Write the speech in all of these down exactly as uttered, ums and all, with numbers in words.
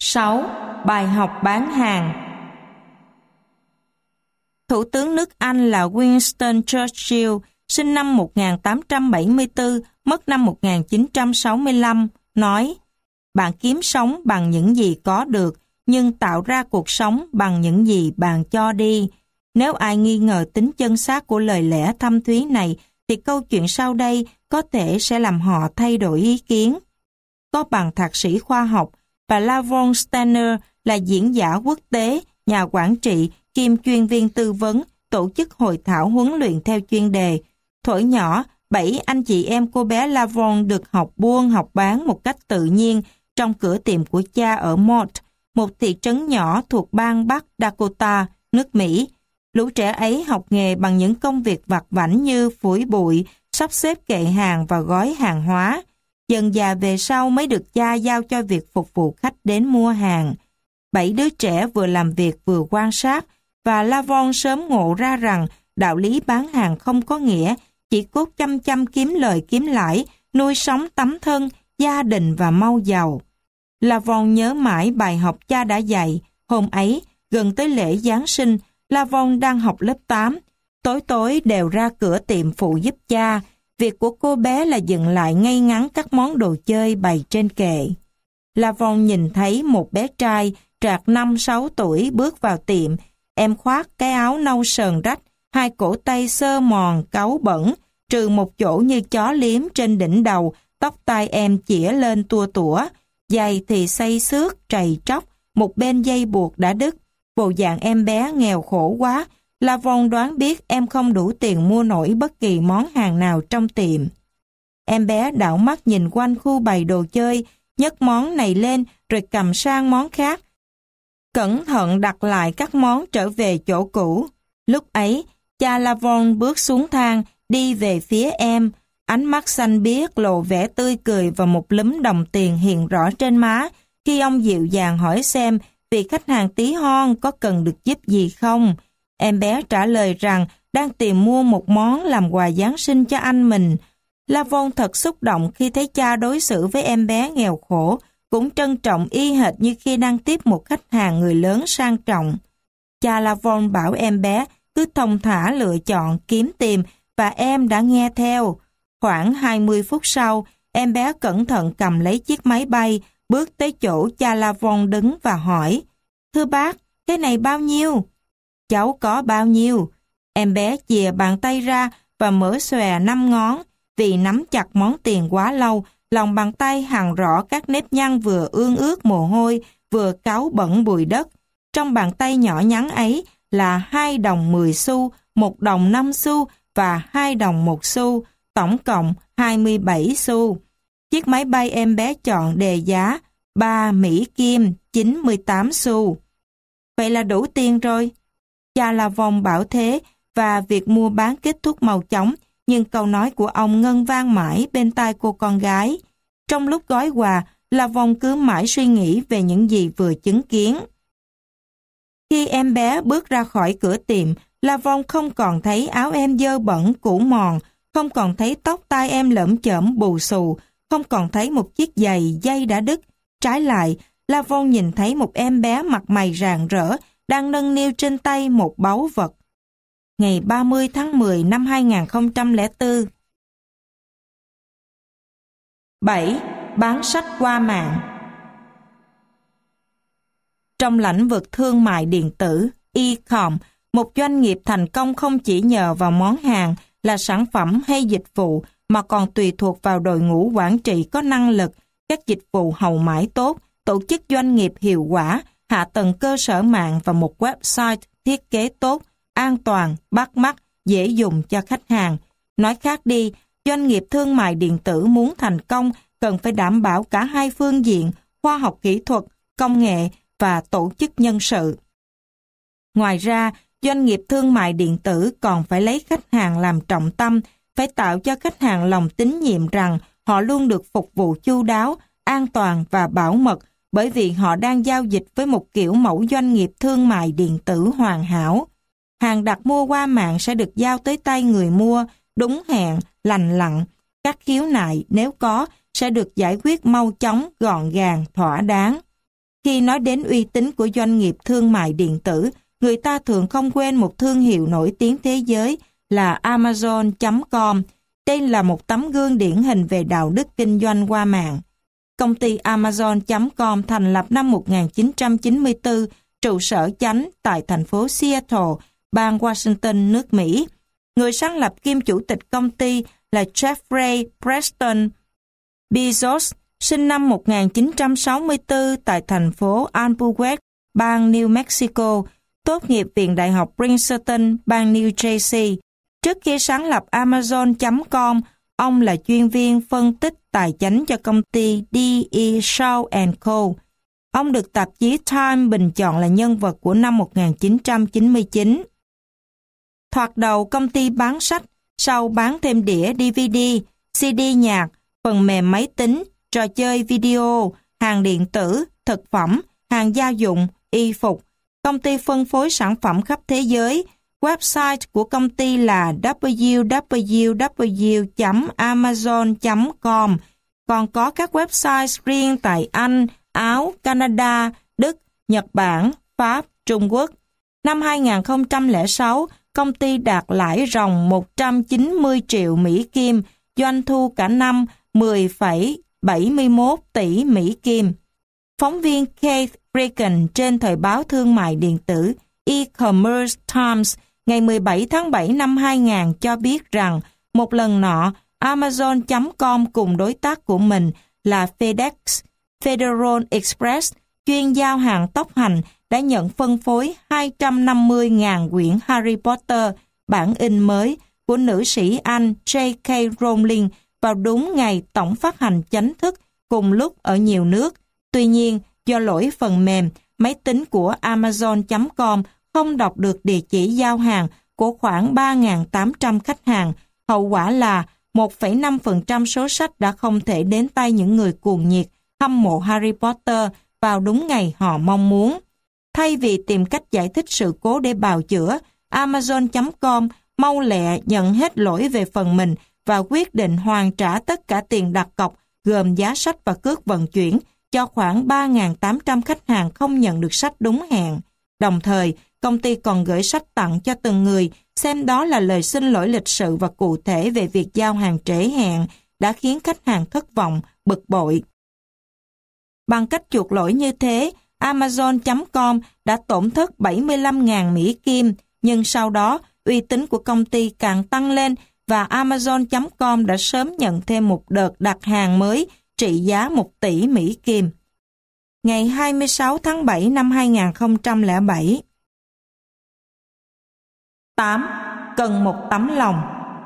sáu. Bài học bán hàng. Thủ tướng nước Anh là Winston Churchill, sinh năm một nghìn tám trăm bảy mươi tư, mất năm một nghìn chín trăm sáu mươi lăm, nói: bạn kiếm sống bằng những gì có được, nhưng tạo ra cuộc sống bằng những gì bạn cho đi. Nếu ai nghi ngờ tính chân xác của lời lẽ thâm thúy này, thì câu chuyện sau đây có thể sẽ làm họ thay đổi ý kiến. Có bằng thạc sĩ khoa học, bà Lavon Stanner là diễn giả quốc tế, nhà quản trị, kiêm chuyên viên tư vấn, tổ chức hội thảo huấn luyện theo chuyên đề. Thuở nhỏ, bảy anh chị em cô bé Lavon được học buôn học bán một cách tự nhiên trong cửa tiệm của cha ở Mott, một thị trấn nhỏ thuộc bang Bắc Dakota, nước Mỹ. Lũ trẻ ấy học nghề bằng những công việc vặt vãnh như phủi bụi, sắp xếp kệ hàng và gói hàng hóa. Dần dà về sau mới được cha giao cho việc phục vụ khách đến mua hàng. Bảy đứa trẻ vừa làm việc vừa quan sát, và Lavon sớm ngộ ra rằng đạo lý bán hàng không có nghĩa chỉ cốt chăm chăm kiếm lời kiếm lãi, nuôi sống tấm thân, gia đình và mau giàu. Lavon nhớ mãi bài học cha đã dạy. Hôm ấy, gần tới lễ Giáng sinh, Lavon đang học lớp tám. Tối tối đều ra cửa tiệm phụ giúp cha. Việc của cô bé là dựng lại ngay ngắn các món đồ chơi bày trên kệ. Lavon nhìn thấy một bé trai trạc năm sáu tuổi bước vào tiệm. Em khoác cái áo nâu sờn rách, hai cổ tay xơ mòn, cáu bẩn, trừ một chỗ như chó liếm trên đỉnh đầu, tóc tai em chĩa lên tua tủa. Giày thì xay xước, trầy tróc, một bên dây buộc đã đứt. Bộ dạng em bé nghèo khổ quá. Lavon đoán biết em không đủ tiền mua nổi bất kỳ món hàng nào trong tiệm. Em bé đảo mắt nhìn quanh khu bày đồ chơi, nhấc món này lên rồi cầm sang món khác. Cẩn thận đặt lại các món trở về chỗ cũ. Lúc ấy, cha Lavon bước xuống thang, đi về phía em. Ánh mắt xanh biếc lộ vẻ tươi cười và một lúm đồng tiền hiện rõ trên má khi ông dịu dàng hỏi xem vị khách hàng tí hon có cần được giúp gì không. Em bé trả lời rằng đang tìm mua một món làm quà Giáng sinh cho anh mình. Lavon thật xúc động khi thấy cha đối xử với em bé nghèo khổ, cũng trân trọng y hệt như khi đang tiếp một khách hàng người lớn sang trọng. Cha Lavon bảo em bé cứ thông thả lựa chọn, kiếm tìm, và em đã nghe theo. Khoảng hai mươi phút sau, em bé cẩn thận cầm lấy chiếc máy bay, bước tới chỗ cha Lavon đứng và hỏi: thưa bác, cái này bao nhiêu? Cháu có bao nhiêu? Em bé chìa bàn tay ra và mở xòe năm ngón. Vì nắm chặt món tiền quá lâu, lòng bàn tay hằn rõ các nếp nhăn vừa ương ướt mồ hôi, vừa cáu bẩn bụi đất. Trong bàn tay nhỏ nhắn ấy là hai đồng mười xu, một đồng năm xu và hai đồng một xu, tổng cộng hai mươi bảy xu. Chiếc máy bay em bé chọn đề giá ba Mỹ Kim, chín mươi tám xu. Vậy là đủ tiền rồi. Cha Lavon bảo thế, và việc mua bán kết thúc mau chóng, nhưng câu nói của ông ngân vang mãi bên tai cô con gái. Trong lúc gói quà, Lavon cứ mãi suy nghĩ về những gì vừa chứng kiến. Khi em bé bước ra khỏi cửa tiệm, Lavon không còn thấy áo em dơ bẩn cũ mòn, không còn thấy tóc tai em lởm chởm bù xù, không còn thấy một chiếc giày dây đã đứt. Trái lại, Lavon nhìn thấy một em bé mặt mày rạng rỡ đang nâng niu trên tay một báu vật. Ngày ba mươi tháng mười năm hai nghìn không trăm lẻ bốn. bảy. Bán sách qua mạng. Trong lĩnh vực thương mại điện tử, e-com, một doanh nghiệp thành công không chỉ nhờ vào món hàng là sản phẩm hay dịch vụ, mà còn tùy thuộc vào đội ngũ quản trị có năng lực, các dịch vụ hậu mãi tốt, tổ chức doanh nghiệp hiệu quả, hạ tầng cơ sở mạng và một website thiết kế tốt, an toàn, bắt mắt, dễ dùng cho khách hàng. Nói khác đi, doanh nghiệp thương mại điện tử muốn thành công cần phải đảm bảo cả hai phương diện, khoa học kỹ thuật, công nghệ và tổ chức nhân sự. Ngoài ra, doanh nghiệp thương mại điện tử còn phải lấy khách hàng làm trọng tâm, phải tạo cho khách hàng lòng tín nhiệm rằng họ luôn được phục vụ chu đáo, an toàn và bảo mật, bởi vì họ đang giao dịch với một kiểu mẫu doanh nghiệp thương mại điện tử hoàn hảo. Hàng đặt mua qua mạng sẽ được giao tới tay người mua, đúng hẹn, lành lặn. Các khiếu nại, nếu có, sẽ được giải quyết mau chóng, gọn gàng, thỏa đáng. Khi nói đến uy tín của doanh nghiệp thương mại điện tử, người ta thường không quên một thương hiệu nổi tiếng thế giới là Amazon chấm com. Đây là một tấm gương điển hình về đạo đức kinh doanh qua mạng. Công ty Amazon chấm com thành lập năm một nghìn chín trăm chín mươi tư, trụ sở chánh tại thành phố Seattle, bang Washington, nước Mỹ. Người sáng lập kiêm chủ tịch công ty là Jeffrey Preston Bezos, sinh năm một nghìn chín trăm sáu mươi tư tại thành phố Albuquerque, bang New Mexico, tốt nghiệp Viện Đại học Princeton, bang New Jersey. Trước khi sáng lập Amazon chấm com, ông là chuyên viên phân tích tài chính cho công ty đê e. Shaw and Co. Ông được tạp chí Time bình chọn là nhân vật của năm một nghìn chín trăm chín mươi chín. Thoạt đầu công ty bán sách, sau bán thêm đĩa đê vê đê, xê đê nhạc, phần mềm máy tính, trò chơi video, hàng điện tử, thực phẩm, hàng gia dụng, y phục. Công ty phân phối sản phẩm khắp thế giới. Website của công ty là w w w chấm amazon chấm com. Còn có các website riêng tại Anh, Áo, Canada, Đức, Nhật Bản, Pháp, Trung Quốc. Năm hai nghìn không trăm lẻ sáu, công ty đạt lãi ròng một trăm chín mươi triệu Mỹ Kim, doanh thu cả năm mười phẩy bảy mươi mốt tỷ Mỹ Kim. Phóng viên Keith Regan trên thời báo thương mại điện tử E-commerce Times ngày mười bảy tháng bảy năm hai nghìn cho biết rằng một lần nọ Amazon chấm com cùng đối tác của mình là FedEx, Federal Express, chuyên giao hàng tốc hành, đã nhận phân phối hai trăm năm mươi nghìn quyển Harry Potter bản in mới của nữ sĩ Anh J K Rowling vào đúng ngày tổng phát hành chính thức cùng lúc ở nhiều nước. Tuy nhiên, do lỗi phần mềm, máy tính của Amazon chấm com không đọc được địa chỉ giao hàng của khoảng ba nghìn tám trăm khách hàng. Hậu quả là một phẩy năm phần trăm số sách đã không thể đến tay những người cuồng nhiệt hâm mộ Harry Potter vào đúng ngày họ mong muốn. Thay vì tìm cách giải thích sự cố để bào chữa, Amazon chấm com mau lẹ nhận hết lỗi về phần mình và quyết định hoàn trả tất cả tiền đặt cọc gồm giá sách và cước vận chuyển cho khoảng ba nghìn tám trăm khách hàng không nhận được sách đúng hẹn. Đồng thời, công ty còn gửi sách tặng cho từng người, xem đó là lời xin lỗi lịch sự và cụ thể về việc giao hàng trễ hẹn, đã khiến khách hàng thất vọng, bực bội. Bằng cách chuộc lỗi như thế, Amazon chấm com đã tổn thất bảy mươi lăm nghìn Mỹ Kim, nhưng sau đó, uy tín của công ty càng tăng lên và Amazon chấm com đã sớm nhận thêm một đợt đặt hàng mới trị giá một tỷ Mỹ Kim. Ngày hai mươi sáu tháng bảy năm hai nghìn không trăm lẻ bảy. tám. Cần một tấm lòng.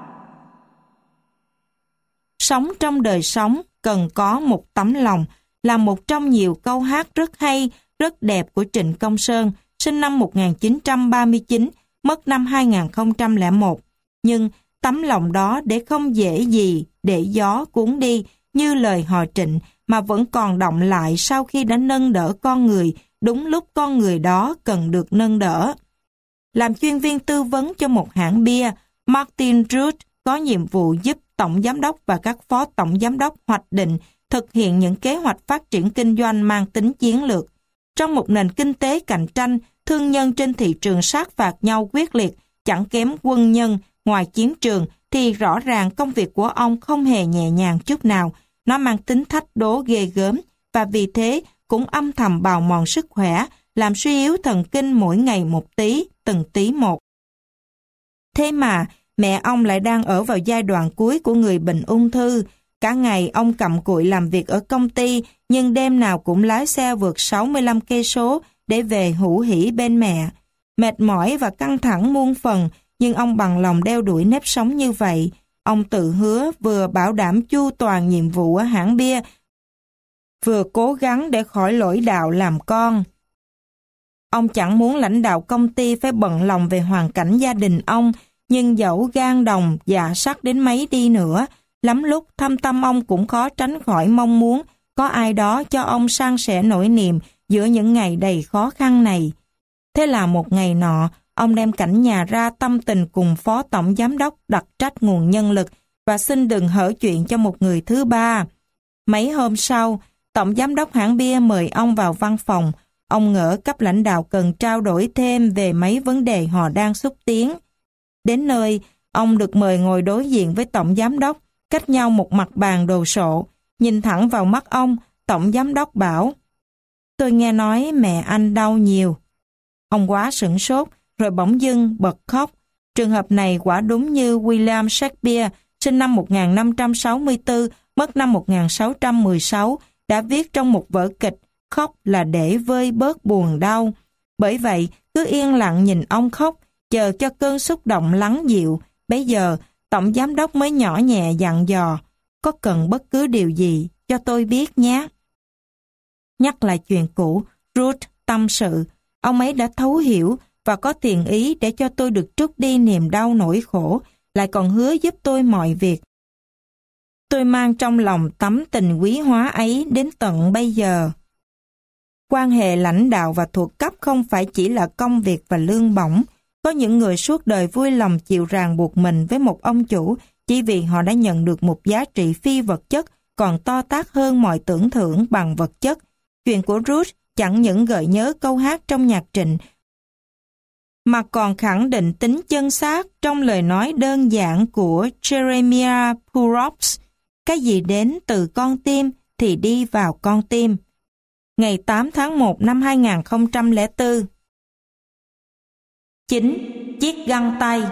Sống trong đời sống cần có một tấm lòng là một trong nhiều câu hát rất hay, rất đẹp của Trịnh Công Sơn, sinh năm một nghìn chín trăm ba mươi chín, mất năm hai nghìn không trăm lẻ một. Nhưng tấm lòng đó để không dễ gì để gió cuốn đi như lời họ Trịnh, mà vẫn còn động lại sau khi đã nâng đỡ con người đúng lúc con người đó cần được nâng đỡ. Làm chuyên viên tư vấn cho một hãng bia, Martin Root có nhiệm vụ giúp tổng giám đốc và các phó tổng giám đốc hoạch định, thực hiện những kế hoạch phát triển kinh doanh mang tính chiến lược. Trong một nền kinh tế cạnh tranh, thương nhân trên thị trường sát phạt nhau quyết liệt, chẳng kém quân nhân ngoài chiến trường, thì rõ ràng công việc của ông không hề nhẹ nhàng chút nào. Nó mang tính thách đố ghê gớm, và vì thế cũng âm thầm bào mòn sức khỏe, làm suy yếu thần kinh mỗi ngày một tí, từng tí một. Thế mà, mẹ ông lại đang ở vào giai đoạn cuối của người bệnh ung thư. Cả ngày ông cặm cụi làm việc ở công ty, nhưng đêm nào cũng lái xe vượt sáu mươi lăm cây số để về hữu hỉ bên mẹ. Mệt mỏi và căng thẳng muôn phần, nhưng ông bằng lòng đeo đuổi nếp sống như vậy. Ông tự hứa vừa bảo đảm chu toàn nhiệm vụ ở hãng bia, vừa cố gắng để khỏi lỗi đạo làm con. Ông chẳng muốn lãnh đạo công ty phải bận lòng về hoàn cảnh gia đình ông, nhưng dẫu gan đồng, dạ sắt đến mấy đi nữa, lắm lúc thâm tâm ông cũng khó tránh khỏi mong muốn có ai đó cho ông san sẻ nỗi niềm giữa những ngày đầy khó khăn này. Thế là một ngày nọ, ông đem cảnh nhà ra tâm tình cùng phó tổng giám đốc đặc trách nguồn nhân lực và xin đừng hở chuyện cho một người thứ ba. Mấy hôm sau, tổng giám đốc hãng bia mời ông vào văn phòng, ông ngỡ cấp lãnh đạo cần trao đổi thêm về mấy vấn đề họ đang xúc tiến. Đến nơi, ông được mời ngồi đối diện với tổng giám đốc, cách nhau một mặt bàn đồ sộ. Nhìn thẳng vào mắt ông, tổng giám đốc bảo: "Tôi nghe nói mẹ anh đau nhiều." Ông quá sửng sốt, rồi bỗng dưng bật khóc. Trường hợp này quả đúng như William Shakespeare, sinh năm một nghìn năm trăm sáu mươi tư, mất năm một nghìn sáu trăm mười sáu, đã viết trong một vở kịch "Khóc là để vơi bớt buồn đau." Bởi vậy, cứ yên lặng nhìn ông khóc, chờ cho cơn xúc động lắng dịu. Bấy giờ, tổng giám đốc mới nhỏ nhẹ dặn dò: "Có cần bất cứ điều gì, cho tôi biết nhé." Nhắc lại chuyện cũ, Ruth tâm sự: "Ông ấy đã thấu hiểu và có tiền ý để cho tôi được trút đi niềm đau nỗi khổ, lại còn hứa giúp tôi mọi việc. Tôi mang trong lòng tấm tình quý hóa ấy đến tận bây giờ." Quan hệ lãnh đạo và thuộc cấp không phải chỉ là công việc và lương bổng. Có những người suốt đời vui lòng chịu ràng buộc mình với một ông chủ chỉ vì họ đã nhận được một giá trị phi vật chất còn to tát hơn mọi tưởng thưởng bằng vật chất. Chuyện của Ruth chẳng những gợi nhớ câu hát trong nhạc Trịnh, mà còn khẳng định tính chân xác trong lời nói đơn giản của Jeremiah Burroughs: "Cái gì đến từ con tim thì đi vào con tim." Ngày tám tháng một năm hai nghìn không trăm lẻ bốn. chín. Chiếc găng tay.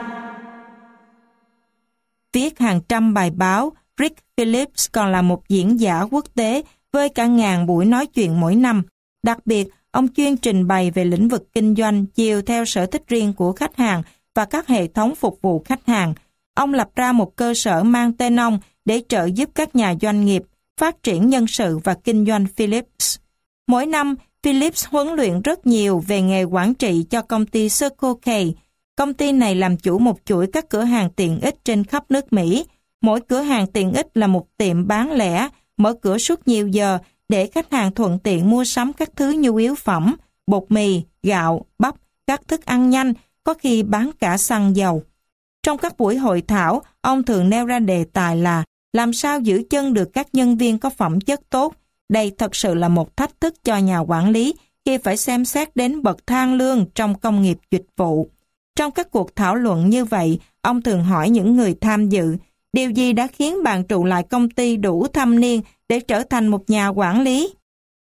Viết hàng trăm bài báo, Rick Phillips còn là một diễn giả quốc tế với cả ngàn buổi nói chuyện mỗi năm. Đặc biệt, ông chuyên trình bày về lĩnh vực kinh doanh chiều theo sở thích riêng của khách hàng và các hệ thống phục vụ khách hàng. Ông lập ra một cơ sở mang tên ông để trợ giúp các nhà doanh nghiệp phát triển nhân sự và kinh doanh Phillips. Mỗi năm, Phillips huấn luyện rất nhiều về nghề quản trị cho công ty Circle K. Công ty này làm chủ một chuỗi các cửa hàng tiện ích trên khắp nước Mỹ. Mỗi cửa hàng tiện ích là một tiệm bán lẻ, mở cửa suốt nhiều giờ để khách hàng thuận tiện mua sắm các thứ nhu yếu phẩm, bột mì, gạo, bắp, các thức ăn nhanh, có khi bán cả xăng dầu. Trong các buổi hội thảo, ông thường nêu ra đề tài là làm sao giữ chân được các nhân viên có phẩm chất tốt. Đây thật sự là một thách thức cho nhà quản lý khi phải xem xét đến bậc thang lương trong công nghiệp dịch vụ. Trong các cuộc thảo luận như vậy, ông thường hỏi những người tham dự: "Điều gì đã khiến bạn trụ lại công ty đủ thâm niên để trở thành một nhà quản lý?"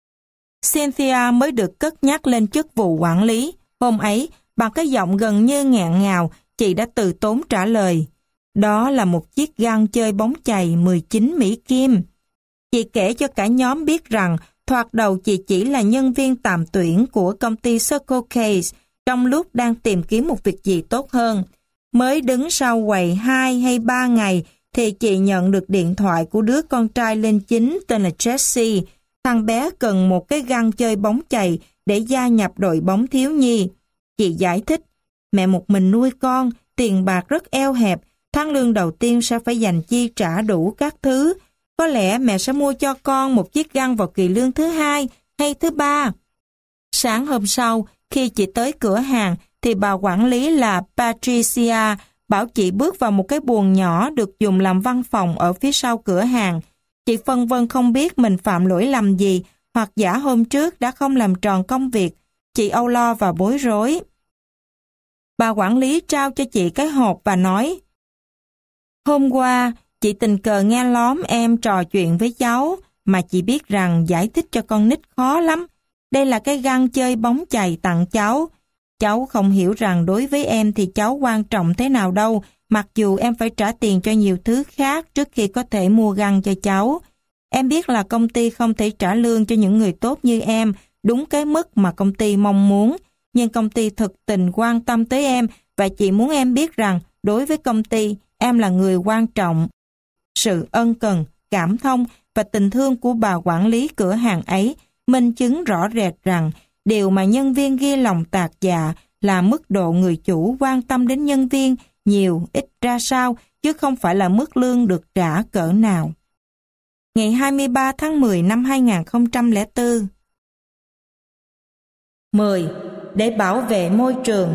Cynthia mới được cất nhắc lên chức vụ quản lý. Hôm ấy, bằng cái giọng gần như nghẹn ngào, chị đã từ tốn trả lời: "Đó là một chiếc găng chơi bóng chày mười chín Mỹ Kim." Chị kể cho cả nhóm biết rằng thoạt đầu chị chỉ là nhân viên tạm tuyển của công ty Circle K trong lúc đang tìm kiếm một việc gì tốt hơn. Mới đứng sau quầy hai hay ba ngày thì chị nhận được điện thoại của đứa con trai lên chính tên là Jesse. Thằng bé cần một cái găng chơi bóng chày để gia nhập đội bóng thiếu nhi. Chị giải thích: "Mẹ một mình nuôi con, tiền bạc rất eo hẹp, tháng lương đầu tiên sẽ phải dành chi trả đủ các thứ. Có lẽ mẹ sẽ mua cho con một chiếc găng vào kỳ lương thứ hai hay thứ ba." Sáng hôm sau, khi chị tới cửa hàng, thì bà quản lý là Patricia bảo chị bước vào một cái buồng nhỏ được dùng làm văn phòng ở phía sau cửa hàng. Chị phân vân không biết mình phạm lỗi lầm gì, hoặc giả hôm trước đã không làm tròn công việc. Chị âu lo và bối rối. Bà quản lý trao cho chị cái hộp và nói: "Hôm qua, chị tình cờ nghe lóm em trò chuyện với cháu, mà chị biết rằng giải thích cho con nít khó lắm. Đây là cái găng chơi bóng chày tặng cháu. Cháu không hiểu rằng đối với em thì cháu quan trọng thế nào đâu, mặc dù em phải trả tiền cho nhiều thứ khác trước khi có thể mua găng cho cháu. Em biết là công ty không thể trả lương cho những người tốt như em đúng cái mức mà công ty mong muốn, nhưng công ty thực tình quan tâm tới em và chị muốn em biết rằng đối với công ty, em là người quan trọng." Sự ân cần, cảm thông và tình thương của bà quản lý cửa hàng ấy minh chứng rõ rệt rằng điều mà nhân viên ghi lòng tạc dạ là mức độ người chủ quan tâm đến nhân viên nhiều ít ra sao, chứ không phải là mức lương được trả cỡ nào. Ngày hai mươi ba tháng mười năm hai nghìn không trăm lẻ bốn. mười. Để bảo vệ môi trường.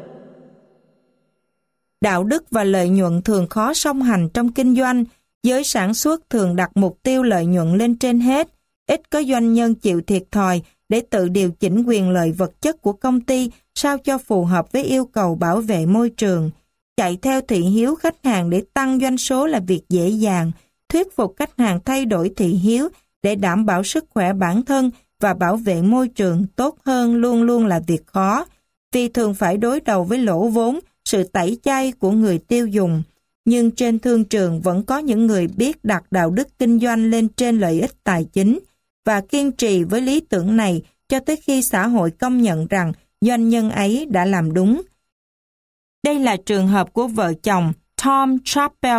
Đạo đức và lợi nhuận thường khó song hành trong kinh doanh. Giới sản xuất thường đặt mục tiêu lợi nhuận lên trên hết. Ít có doanh nhân chịu thiệt thòi để tự điều chỉnh quyền lợi vật chất của công ty sao cho phù hợp với yêu cầu bảo vệ môi trường. Chạy theo thị hiếu khách hàng để tăng doanh số là việc dễ dàng. Thuyết phục khách hàng thay đổi thị hiếu để đảm bảo sức khỏe bản thân và bảo vệ môi trường tốt hơn luôn luôn là việc khó, vì thường phải đối đầu với lỗ vốn, sự tẩy chay của người tiêu dùng. Nhưng trên thương trường vẫn có những người biết đặt đạo đức kinh doanh lên trên lợi ích tài chính và kiên trì với lý tưởng này cho tới khi xã hội công nhận rằng doanh nhân ấy đã làm đúng. Đây là trường hợp của vợ chồng Tom Chappell.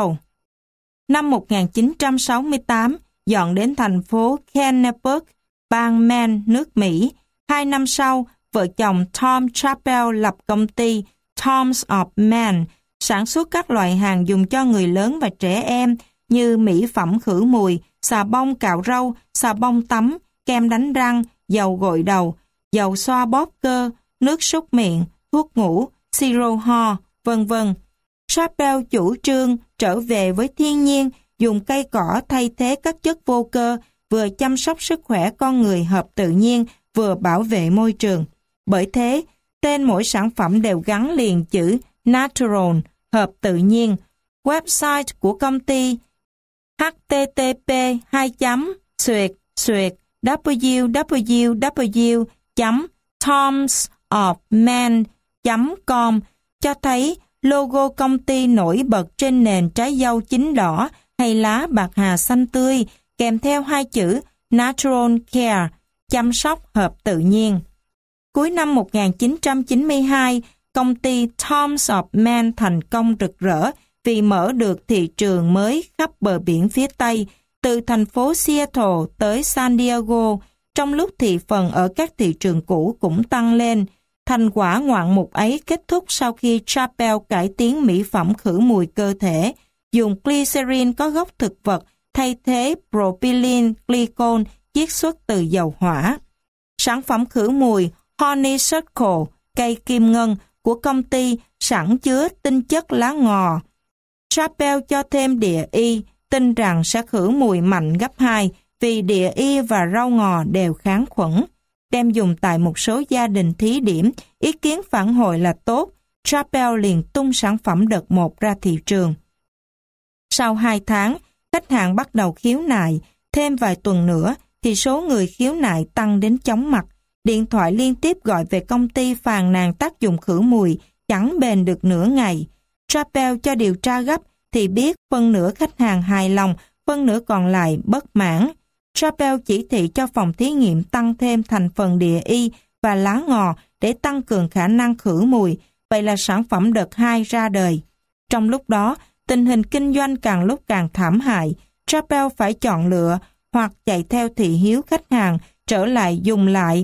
Năm một nghìn chín trăm sáu mươi tám, dọn đến thành phố Kenneburg, bang Maine, nước Mỹ. Hai năm sau, vợ chồng Tom Chappell lập công ty Tom's of Maine, sản xuất các loại hàng dùng cho người lớn và trẻ em như mỹ phẩm khử mùi, xà bông cạo râu, xà bông tắm, kem đánh răng, dầu gội đầu, dầu xoa bóp cơ, nước súc miệng, thuốc ngủ, siro ho, vân vân. Chappell chủ trương trở về với thiên nhiên, dùng cây cỏ thay thế các chất vô cơ, vừa chăm sóc sức khỏe con người hợp tự nhiên, vừa bảo vệ môi trường. Bởi thế, tên mỗi sản phẩm đều gắn liền chữ Natural, hợp tự nhiên. Website của công ty h t t p hai chấm xuyệt xuyệt w w w chấm toms of maine chấm com cho thấy logo công ty nổi bật trên nền trái dâu chín đỏ hay lá bạc hà xanh tươi, kèm theo hai chữ Natural Care, chăm sóc hợp tự nhiên. Cuối năm một nghìn chín trăm chín mươi hai, công ty Tom's of Maine thành công rực rỡ vì mở được thị trường mới khắp bờ biển phía Tây, từ thành phố Seattle tới San Diego, trong lúc thị phần ở các thị trường cũ cũng tăng lên. Thành quả ngoạn mục ấy kết thúc sau khi Chappell cải tiến mỹ phẩm khử mùi cơ thể, dùng glycerin có gốc thực vật thay thế propylene glycol chiết xuất từ dầu hỏa. Sản phẩm khử mùi Honeysuckle, cây kim ngân của công ty sẵn chứa tinh chất lá ngò. Chappell cho thêm địa y, tin rằng sẽ khử mùi mạnh gấp hai vì địa y và rau ngò đều kháng khuẩn. Đem dùng tại một số gia đình thí điểm, ý kiến phản hồi là tốt, Chappell liền tung sản phẩm đợt một ra thị trường. Sau hai tháng, khách hàng bắt đầu khiếu nại, thêm vài tuần nữa thì số người khiếu nại tăng đến chóng mặt. Điện thoại liên tiếp gọi về công ty phàn nàn tác dụng khử mùi chẳng bền được nửa ngày. Chappell cho điều tra gấp thì biết phân nửa khách hàng hài lòng, phân nửa còn lại bất mãn. Chappell chỉ thị cho phòng thí nghiệm tăng thêm thành phần địa y và lá ngò để tăng cường khả năng khử mùi. Vậy là sản phẩm đợt hai ra đời. Trong lúc đó, tình hình kinh doanh càng lúc càng thảm hại. Chappell phải chọn lựa hoặc chạy theo thị hiếu khách hàng, trở lại dùng lại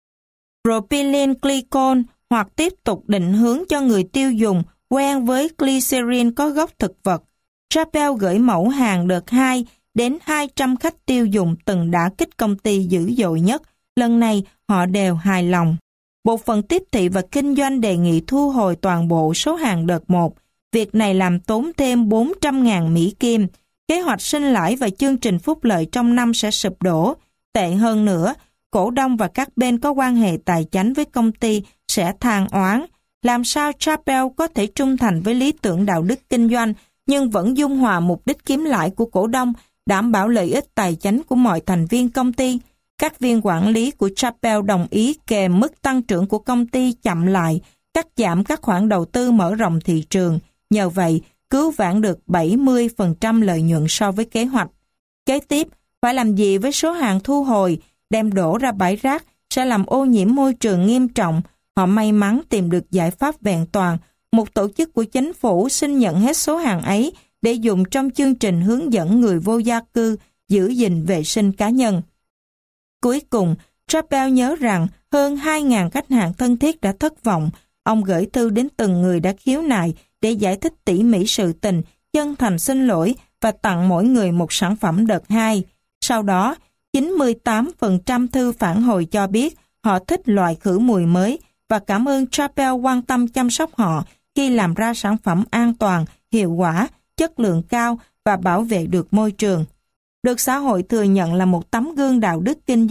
propylene glycol, hoặc tiếp tục định hướng cho người tiêu dùng quen với glycerin có gốc thực vật. Chappell gửi mẫu hàng đợt hai đến hai trăm khách tiêu dùng từng đả kích công ty dữ dội nhất. Lần này họ đều hài lòng. Bộ phận tiếp thị và kinh doanh đề nghị thu hồi toàn bộ số hàng đợt một. Việc này làm tốn thêm bốn trăm nghìn Mỹ Kim. Kế hoạch sinh lãi và chương trình phúc lợi trong năm sẽ sụp đổ. Tệ hơn nữa, cổ đông và các bên có quan hệ tài chánh với công ty sẽ than oán. Làm sao Chappell có thể trung thành với lý tưởng đạo đức kinh doanh nhưng vẫn dung hòa mục đích kiếm lãi của cổ đông, đảm bảo lợi ích tài chánh của mọi thành viên công ty? Các viên quản lý của Chappell đồng ý kèm mức tăng trưởng của công ty chậm lại, cắt giảm các khoản đầu tư mở rộng thị trường. Nhờ vậy, cứu vãn được bảy mươi phần trăm lợi nhuận so với kế hoạch. Kế tiếp, phải làm gì với số hàng thu hồi, đem đổ ra bãi rác sẽ làm ô nhiễm môi trường nghiêm trọng. Họ may mắn tìm được giải pháp vẹn toàn. Một tổ chức của chính phủ xin nhận hết số hàng ấy để dùng trong chương trình hướng dẫn người vô gia cư giữ gìn vệ sinh cá nhân. Cuối cùng, Chappell nhớ rằng hơn hai nghìn khách hàng thân thiết đã thất vọng. Ông gửi thư đến từng người đã khiếu nại để giải thích tỉ mỉ sự tình, chân thành xin lỗi và tặng mỗi người một sản phẩm đợt hai. Sau đó, chín mươi tám phần trăm thư phản hồi cho biết họ thích loại khử mùi mới và cảm ơn Chappell quan tâm chăm sóc họ khi làm ra sản phẩm an toàn, hiệu quả, chất lượng cao và bảo vệ được môi trường. Được xã hội thừa nhận là một tấm gương đạo đức kinh doanh,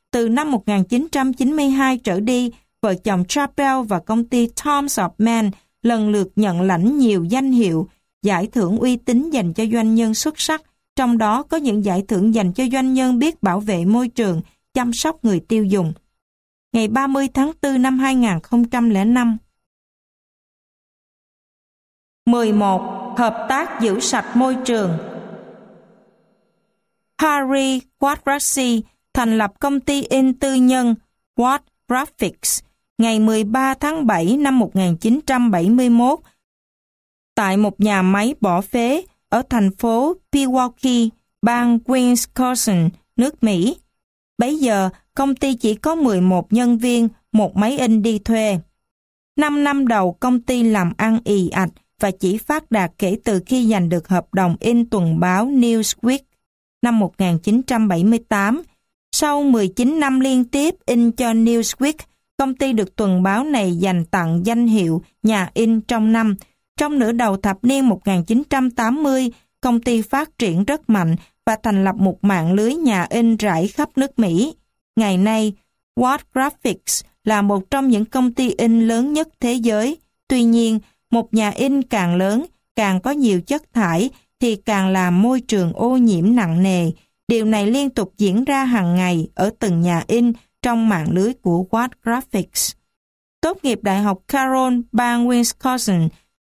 Từ năm một nghìn chín trăm chín mươi hai trở đi, vợ chồng Chappell và công ty Times of Man lần lượt nhận lãnh nhiều danh hiệu, giải thưởng uy tín dành cho doanh nhân xuất sắc, trong đó có những giải thưởng dành cho doanh nhân biết bảo vệ môi trường, chăm sóc người tiêu dùng. Ngày ba mươi tháng tư năm hai nghìn không trăm lẻ năm. mười một. Hợp tác giữ sạch môi trường. Harry Quadracci thành lập công ty in tư nhân Quad Graphics ngày mười ba tháng bảy năm một nghìn chín trăm bảy mươi mốt tại một nhà máy bỏ phế ở thành phố Milwaukee, bang Wisconsin, nước Mỹ. Bấy giờ, công ty chỉ có mười một nhân viên, một máy in đi thuê. Năm năm đầu, công ty làm ăn ì ạch và chỉ phát đạt kể từ khi giành được hợp đồng in tuần báo Newsweek năm một nghìn chín trăm bảy mươi tám. Sau mười chín năm liên tiếp in cho Newsweek, công ty được tuần báo này dành tặng danh hiệu nhà in trong năm. Trong nửa đầu thập niên một nghìn chín trăm tám mươi, công ty phát triển rất mạnh và thành lập một mạng lưới nhà in rải khắp nước Mỹ. Ngày nay, Quad Graphics là một trong những công ty in lớn nhất thế giới. Tuy nhiên, một nhà in càng lớn, càng có nhiều chất thải, thì càng làm môi trường ô nhiễm nặng nề. Điều này liên tục diễn ra hàng ngày ở từng nhà in trong mạng lưới của Quad Graphics. Tốt nghiệp Đại học Carroll, bang Wisconsin,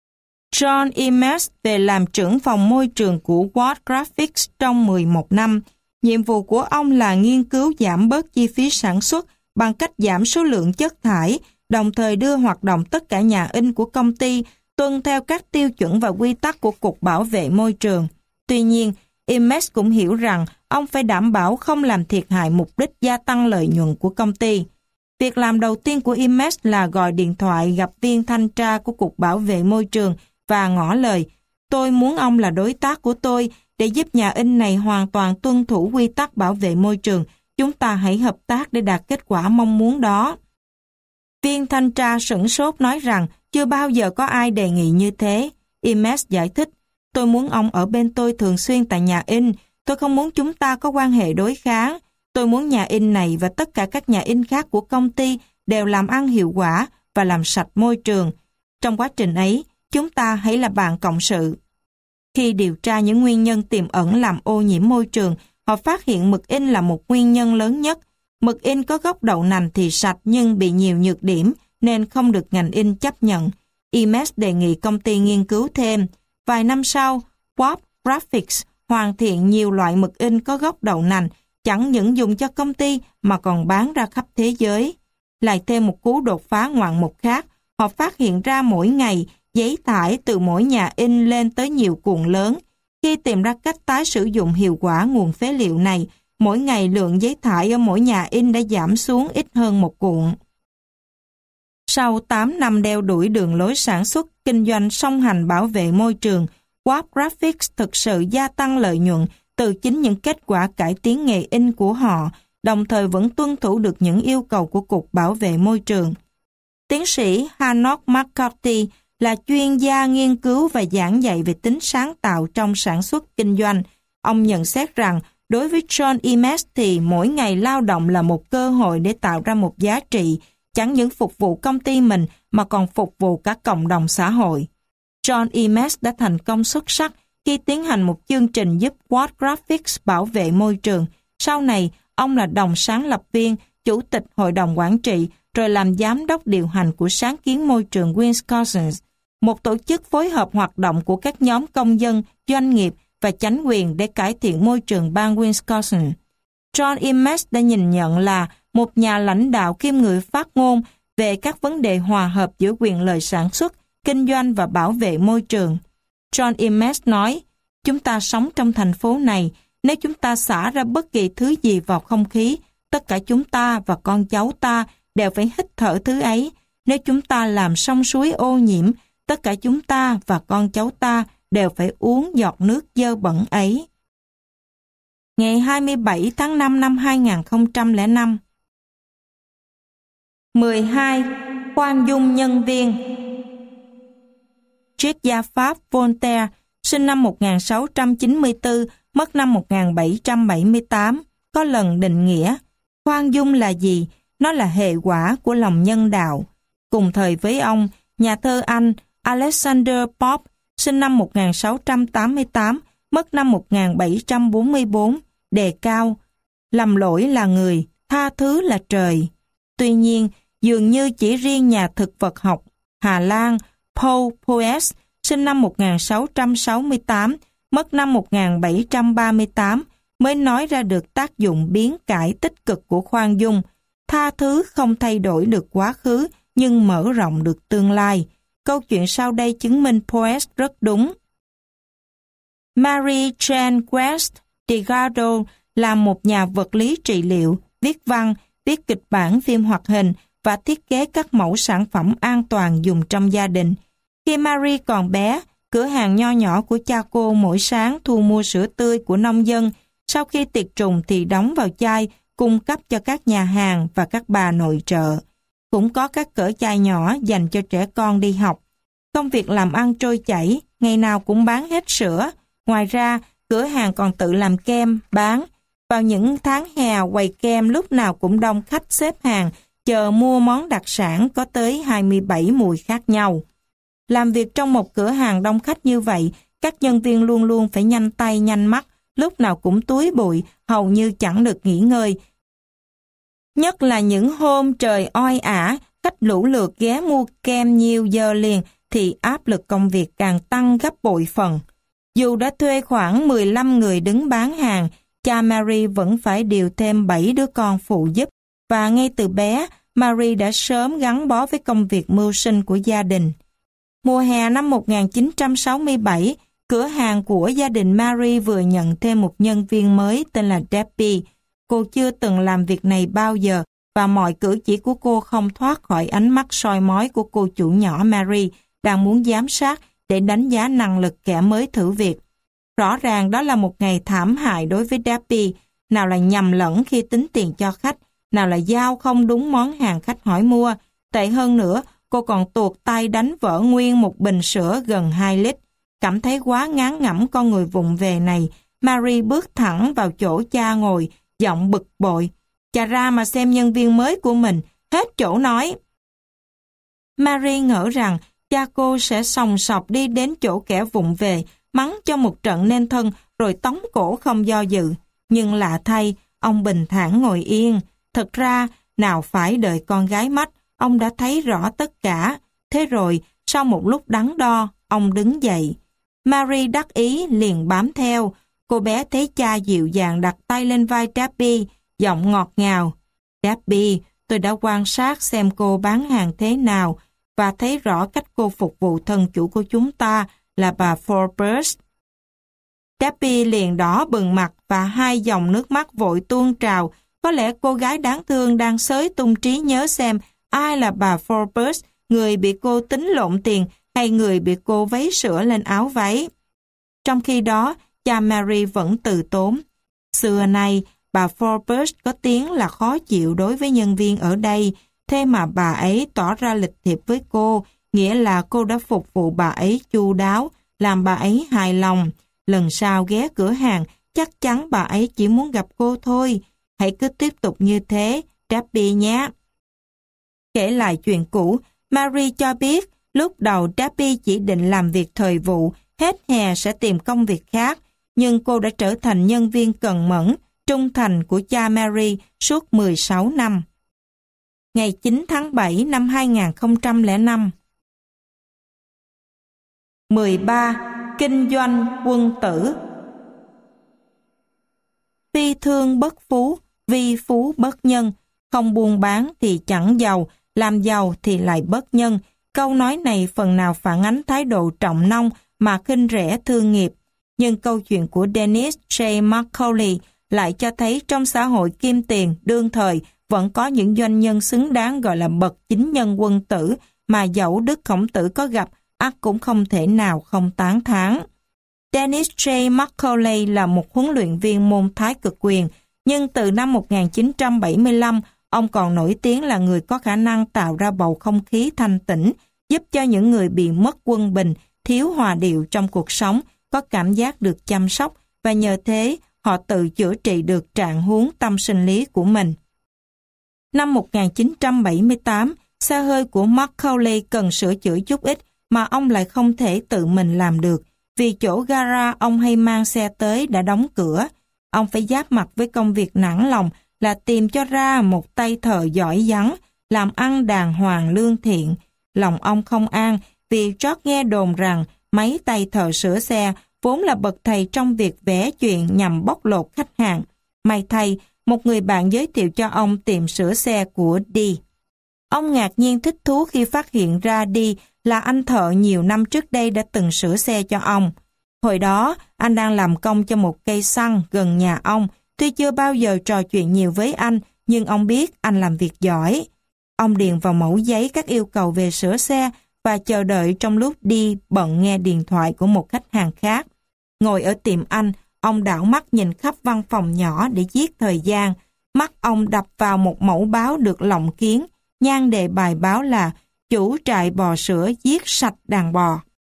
John Imes về làm trưởng phòng môi trường của Quad Graphics trong mười một năm. Nhiệm vụ của ông là nghiên cứu giảm bớt chi phí sản xuất bằng cách giảm số lượng chất thải, đồng thời đưa hoạt động tất cả nhà in của công ty tuân theo các tiêu chuẩn và quy tắc của Cục Bảo vệ Môi trường. Tuy nhiên, Imes cũng hiểu rằng ông phải đảm bảo không làm thiệt hại mục đích gia tăng lợi nhuận của công ty. Việc làm đầu tiên của Imes là gọi điện thoại gặp viên thanh tra của Cục Bảo vệ Môi trường và ngỏ lời, tôi muốn ông là đối tác của tôi để giúp nhà in này hoàn toàn tuân thủ quy tắc bảo vệ môi trường. Chúng ta hãy hợp tác để đạt kết quả mong muốn đó. Viên thanh tra sửng sốt nói rằng chưa bao giờ có ai đề nghị như thế. Imes giải thích, tôi muốn ông ở bên tôi thường xuyên tại nhà in. Tôi không muốn chúng ta có quan hệ đối kháng. Tôi muốn nhà in này và tất cả các nhà in khác của công ty đều làm ăn hiệu quả và làm sạch môi trường. Trong quá trình ấy, chúng ta hãy là bạn cộng sự. Khi điều tra những nguyên nhân tiềm ẩn làm ô nhiễm môi trường, họ phát hiện mực in là một nguyên nhân lớn nhất. Mực in có gốc đậu nành thì sạch nhưng bị nhiều nhược điểm nên không được ngành in chấp nhận. Imes đề nghị công ty nghiên cứu thêm. Vài năm sau, Quad Graphics hoàn thiện nhiều loại mực in có gốc đậu nành, chẳng những dùng cho công ty mà còn bán ra khắp thế giới. Lại thêm một cú đột phá ngoạn mục khác, họ phát hiện ra mỗi ngày giấy thải từ mỗi nhà in lên tới nhiều cuộn lớn. Khi tìm ra cách tái sử dụng hiệu quả nguồn phế liệu này, mỗi ngày lượng giấy thải ở mỗi nhà in đã giảm xuống ít hơn một cuộn. Sau tám năm đeo đuổi đường lối sản xuất, kinh doanh song hành bảo vệ môi trường, Quad Graphics thực sự gia tăng lợi nhuận từ chính những kết quả cải tiến nghề in của họ, đồng thời vẫn tuân thủ được những yêu cầu của Cục Bảo vệ Môi trường. Tiến sĩ Hanok McCarthy là chuyên gia nghiên cứu và giảng dạy về tính sáng tạo trong sản xuất kinh doanh. Ông nhận xét rằng, đối với John Imes thì mỗi ngày lao động là một cơ hội để tạo ra một giá trị, chẳng những phục vụ công ty mình mà còn phục vụ cả cộng đồng xã hội. John Imes đã thành công xuất sắc khi tiến hành một chương trình giúp Quad Graphics bảo vệ môi trường. Sau này, ông là đồng sáng lập viên, chủ tịch hội đồng quản trị, rồi làm giám đốc điều hành của Sáng kiến Môi trường Wisconsin, một tổ chức phối hợp hoạt động của các nhóm công dân, doanh nghiệp và chánh quyền để cải thiện môi trường bang Wisconsin. John Imes đã nhìn nhận là một nhà lãnh đạo kiêm người phát ngôn về các vấn đề hòa hợp giữa quyền lợi sản xuất, kinh doanh và bảo vệ môi trường. John Imes nói, chúng ta sống trong thành phố này, nếu chúng ta xả ra bất kỳ thứ gì vào không khí, tất cả chúng ta và con cháu ta đều phải hít thở thứ ấy. Nếu chúng ta làm sông suối ô nhiễm, tất cả chúng ta và con cháu ta đều phải uống giọt nước dơ bẩn ấy. Ngày hai mươi bảy tháng năm năm hai nghìn không trăm lẻ năm. mười hai. Khoan dung nhân viên. Triết gia Pháp Voltaire, sinh năm một nghìn sáu trăm chín mươi tư, mất năm một nghìn bảy trăm bảy mươi tám, có lần định nghĩa, Khoan dung là gì? Nó là hệ quả của lòng nhân đạo. Cùng thời với ông, nhà thơ Anh Alexander Pope, sinh năm một nghìn sáu trăm tám mươi tám, mất năm một nghìn bảy trăm bốn mươi tư, đề cao: lầm lỗi là người, tha thứ là trời. Tuy nhiên, dường như chỉ riêng nhà thực vật học Hà Lan Paul Poes, sinh năm một nghìn sáu trăm sáu mươi tám, mất năm một nghìn bảy trăm ba mươi tám, mới nói ra được tác dụng biến cải tích cực của khoan dung. Tha thứ không thay đổi được quá khứ, nhưng mở rộng được tương lai. Câu chuyện sau đây chứng minh Poes rất đúng. Mary Jane West Delgado là một nhà vật lý trị liệu, viết văn, viết kịch bản phim hoạt hình và thiết kế các mẫu sản phẩm an toàn dùng trong gia đình. Khi Mary còn bé, cửa hàng nho nhỏ của cha cô mỗi sáng thu mua sữa tươi của nông dân, sau khi tiệt trùng thì đóng vào chai, cung cấp cho các nhà hàng và các bà nội trợ. Cũng có các cỡ chai nhỏ dành cho trẻ con đi học. Công việc làm ăn trôi chảy, ngày nào cũng bán hết sữa. Ngoài ra, cửa hàng còn tự làm kem, bán. Vào những tháng hè, quầy kem lúc nào cũng đông khách xếp hàng, chờ mua món đặc sản có tới hai mươi bảy mùi khác nhau. Làm việc trong một cửa hàng đông khách như vậy, các nhân viên luôn luôn phải nhanh tay nhanh mắt, lúc nào cũng túi bụi, hầu như chẳng được nghỉ ngơi. Nhất là những hôm trời oi ả, khách lũ lượt ghé mua kem nhiều giờ liền, thì áp lực công việc càng tăng gấp bội phần. Dù đã thuê khoảng mười lăm người đứng bán hàng, cha Mary vẫn phải điều thêm bảy đứa con phụ giúp, và ngay từ bé, Mary đã sớm gắn bó với công việc mưu sinh của gia đình. Mùa hè năm một nghìn chín trăm sáu mươi bảy, cửa hàng của gia đình Mary vừa nhận thêm một nhân viên mới tên là Debbie. Cô chưa từng làm việc này bao giờ và mọi cử chỉ của cô không thoát khỏi ánh mắt soi mói của cô chủ nhỏ Mary đang muốn giám sát để đánh giá năng lực kẻ mới thử việc. Rõ ràng đó là một ngày thảm hại đối với Debbie, nào là nhầm lẫn khi tính tiền cho khách, nào là giao không đúng món hàng khách hỏi mua. Tệ hơn nữa, cô còn tuột tay đánh vỡ nguyên một bình sữa gần hai lít. Cảm thấy quá ngán ngẩm con người vụng về này, Mary bước thẳng vào chỗ cha ngồi, giọng bực bội: "Cha ra mà xem nhân viên mới của mình, hết chỗ nói." Mary ngỡ rằng cha cô sẽ sòng sọc đi đến chỗ kẻ vụng về, mắng cho một trận nên thân rồi tống cổ không do dự. Nhưng lạ thay, ông bình thản ngồi yên. Thật ra, nào phải đợi con gái mách, ông đã thấy rõ tất cả. Thế rồi, sau một lúc đắn đo, ông đứng dậy. Mary đắc ý liền bám theo. Cô bé thấy cha dịu dàng đặt tay lên vai Debbie, giọng ngọt ngào: "Debbie, tôi đã quan sát xem cô bán hàng thế nào và thấy rõ cách cô phục vụ thân chủ của chúng ta là bà Forbes." Debbie liền đỏ bừng mặt và hai dòng nước mắt vội tuôn trào. Có lẽ cô gái đáng thương đang xới tung trí nhớ xem ai là bà Forbes, người bị cô tính lộn tiền hay người bị cô vấy sữa lên áo váy. Trong khi đó, cha Mary vẫn từ tốn. Xưa nay, bà Forbes có tiếng là khó chịu đối với nhân viên ở đây, thế mà bà ấy tỏ ra lịch thiệp với cô, nghĩa là cô đã phục vụ bà ấy chu đáo, làm bà ấy hài lòng. Lần sau ghé cửa hàng, chắc chắn bà ấy chỉ muốn gặp cô thôi. Hãy cứ tiếp tục như thế, Debbie nhé. Kể lại chuyện cũ, Mary cho biết lúc đầu Debbie chỉ định làm việc thời vụ, hết hè sẽ tìm công việc khác, nhưng cô đã trở thành nhân viên cần mẫn, trung thành của cha Mary suốt mười sáu năm. Ngày chín tháng bảy năm hai nghìn không trăm lẻ năm. mười ba. Kinh doanh quân tử. Phi thương bất phú, vi phú bất nhân. Không buôn bán thì chẳng giàu, làm giàu thì lại bất nhân. Câu nói này phần nào phản ánh thái độ trọng nông mà khinh rẻ thương nghiệp. Nhưng câu chuyện của Dennis J. Macaulay lại cho thấy trong xã hội kim tiền đương thời vẫn có những doanh nhân xứng đáng gọi là bậc chính nhân quân tử mà dẫu Đức Khổng Tử có gặp, ắt cũng không thể nào không tán thán. Dennis J. Macaulay là một huấn luyện viên môn thái cực quyền, nhưng từ năm một nghìn chín trăm bảy mươi lăm, ông còn nổi tiếng là người có khả năng tạo ra bầu không khí thanh tĩnh, giúp cho những người bị mất quân bình, thiếu hòa điệu trong cuộc sống, có cảm giác được chăm sóc và nhờ thế họ tự chữa trị được trạng huống tâm sinh lý của mình. Năm một nghìn chín trăm bảy mươi tám, xe hơi của Macaulay cần sửa chữa chút ít mà ông lại không thể tự mình làm được, vì chỗ gara ông hay mang xe tới đã đóng cửa. Ông phải giáp mặt với công việc nản lòng là tìm cho ra một tay thợ giỏi giắng, làm ăn đàng hoàng lương thiện. Lòng ông không an vì George nghe đồn rằng mấy tay thợ sửa xe vốn là bậc thầy trong việc vẽ chuyện nhằm bóc lột khách hàng. May thay, một người bạn giới thiệu cho ông tiệm sửa xe của Dee. Ông ngạc nhiên thích thú khi phát hiện ra Dee là anh thợ nhiều năm trước đây đã từng sửa xe cho ông. Hồi đó, anh đang làm công cho một cây xăng gần nhà ông, tuy chưa bao giờ trò chuyện nhiều với anh, nhưng ông biết anh làm việc giỏi. Ông điền vào mẫu giấy các yêu cầu về sửa xe và chờ đợi trong lúc đi bận nghe điện thoại của một khách hàng khác. Ngồi ở tiệm anh, ông đảo mắt nhìn khắp văn phòng nhỏ để giết thời gian. Mắt ông đập vào một mẫu báo được lọng kiến, nhan đề bài báo là chủ trại bò sữa giết sạch đàn bò.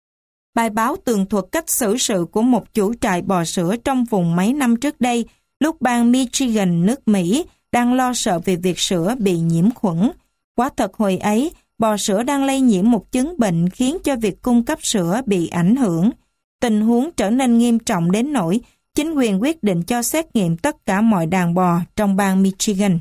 Bài báo tường thuật cách xử sự của một chủ trại bò sữa trong vùng mấy năm trước đây, lúc bang Michigan, nước Mỹ, đang lo sợ về việc sữa bị nhiễm khuẩn. Quả thật hồi ấy, bò sữa đang lây nhiễm một chứng bệnh khiến cho việc cung cấp sữa bị ảnh hưởng. Tình huống trở nên nghiêm trọng đến nỗi chính quyền quyết định cho xét nghiệm tất cả mọi đàn bò trong bang Michigan.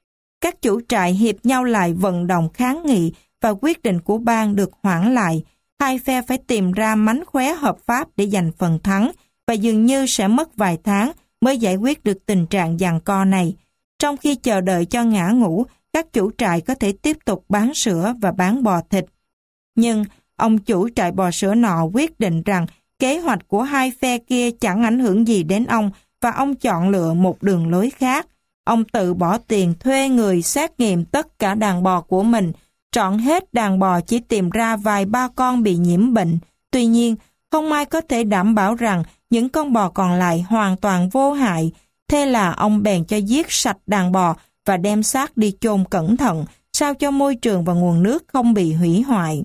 Các chủ trại hiệp nhau lại vận động kháng nghị và quyết định của bang được hoãn lại. Hai phe phải tìm ra mánh khóe hợp pháp để giành phần thắng và dường như sẽ mất vài tháng mới giải quyết được tình trạng giằng co này. Trong khi chờ đợi cho ngã ngũ, các chủ trại có thể tiếp tục bán sữa và bán bò thịt. Nhưng ông chủ trại bò sữa nọ quyết định rằng kế hoạch của hai phe kia chẳng ảnh hưởng gì đến ông và ông chọn lựa một đường lối khác. Ông tự bỏ tiền thuê người xét nghiệm tất cả đàn bò của mình, trọn hết đàn bò chỉ tìm ra vài ba con bị nhiễm bệnh. Tuy nhiên, không ai có thể đảm bảo rằng những con bò còn lại hoàn toàn vô hại. Thế là ông bèn cho giết sạch đàn bò và đem xác đi chôn cẩn thận, sao cho môi trường và nguồn nước không bị hủy hoại.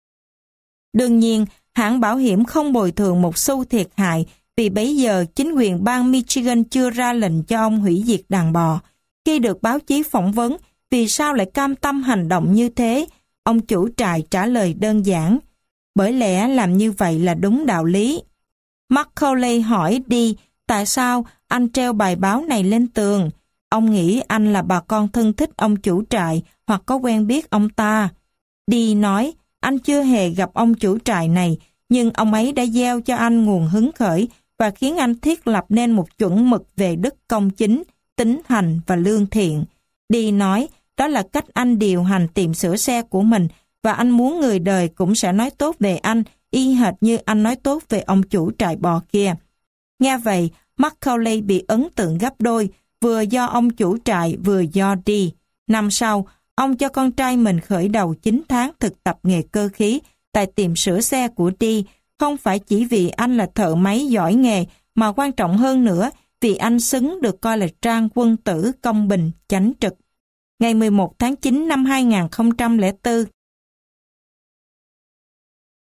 Đương nhiên, hãng bảo hiểm không bồi thường một xu thiệt hại vì bấy giờ chính quyền bang Michigan chưa ra lệnh cho ông hủy diệt đàn bò. Khi được báo chí phỏng vấn vì sao lại cam tâm hành động như thế, ông chủ trại trả lời đơn giản: bởi lẽ làm như vậy là đúng đạo lý. Macaulay hỏi đi tại sao anh treo bài báo này lên tường. Ông nghĩ anh là bà con thân thích ông chủ trại hoặc có quen biết ông ta. Đi nói anh chưa hề gặp ông chủ trại này, nhưng ông ấy đã gieo cho anh nguồn hứng khởi và khiến anh thiết lập nên một chuẩn mực về đức công chính, tín thành và lương thiện. Đi nói đó là cách anh điều hành tiệm sửa xe của mình và anh muốn người đời cũng sẽ nói tốt về anh y hệt như anh nói tốt về ông chủ trại bò kia. Nghe vậy, Macaulay bị ấn tượng gấp đôi, vừa do ông chủ trại vừa do đi. Năm sau, ông cho con trai mình khởi đầu chín tháng thực tập nghề cơ khí tại tiệm sửa xe của đi, không phải chỉ vì anh là thợ máy giỏi nghề, mà quan trọng hơn nữa vì anh xứng được coi là trang quân tử công bình, chánh trực. Ngày mười một tháng chín năm hai nghìn không trăm lẻ bốn,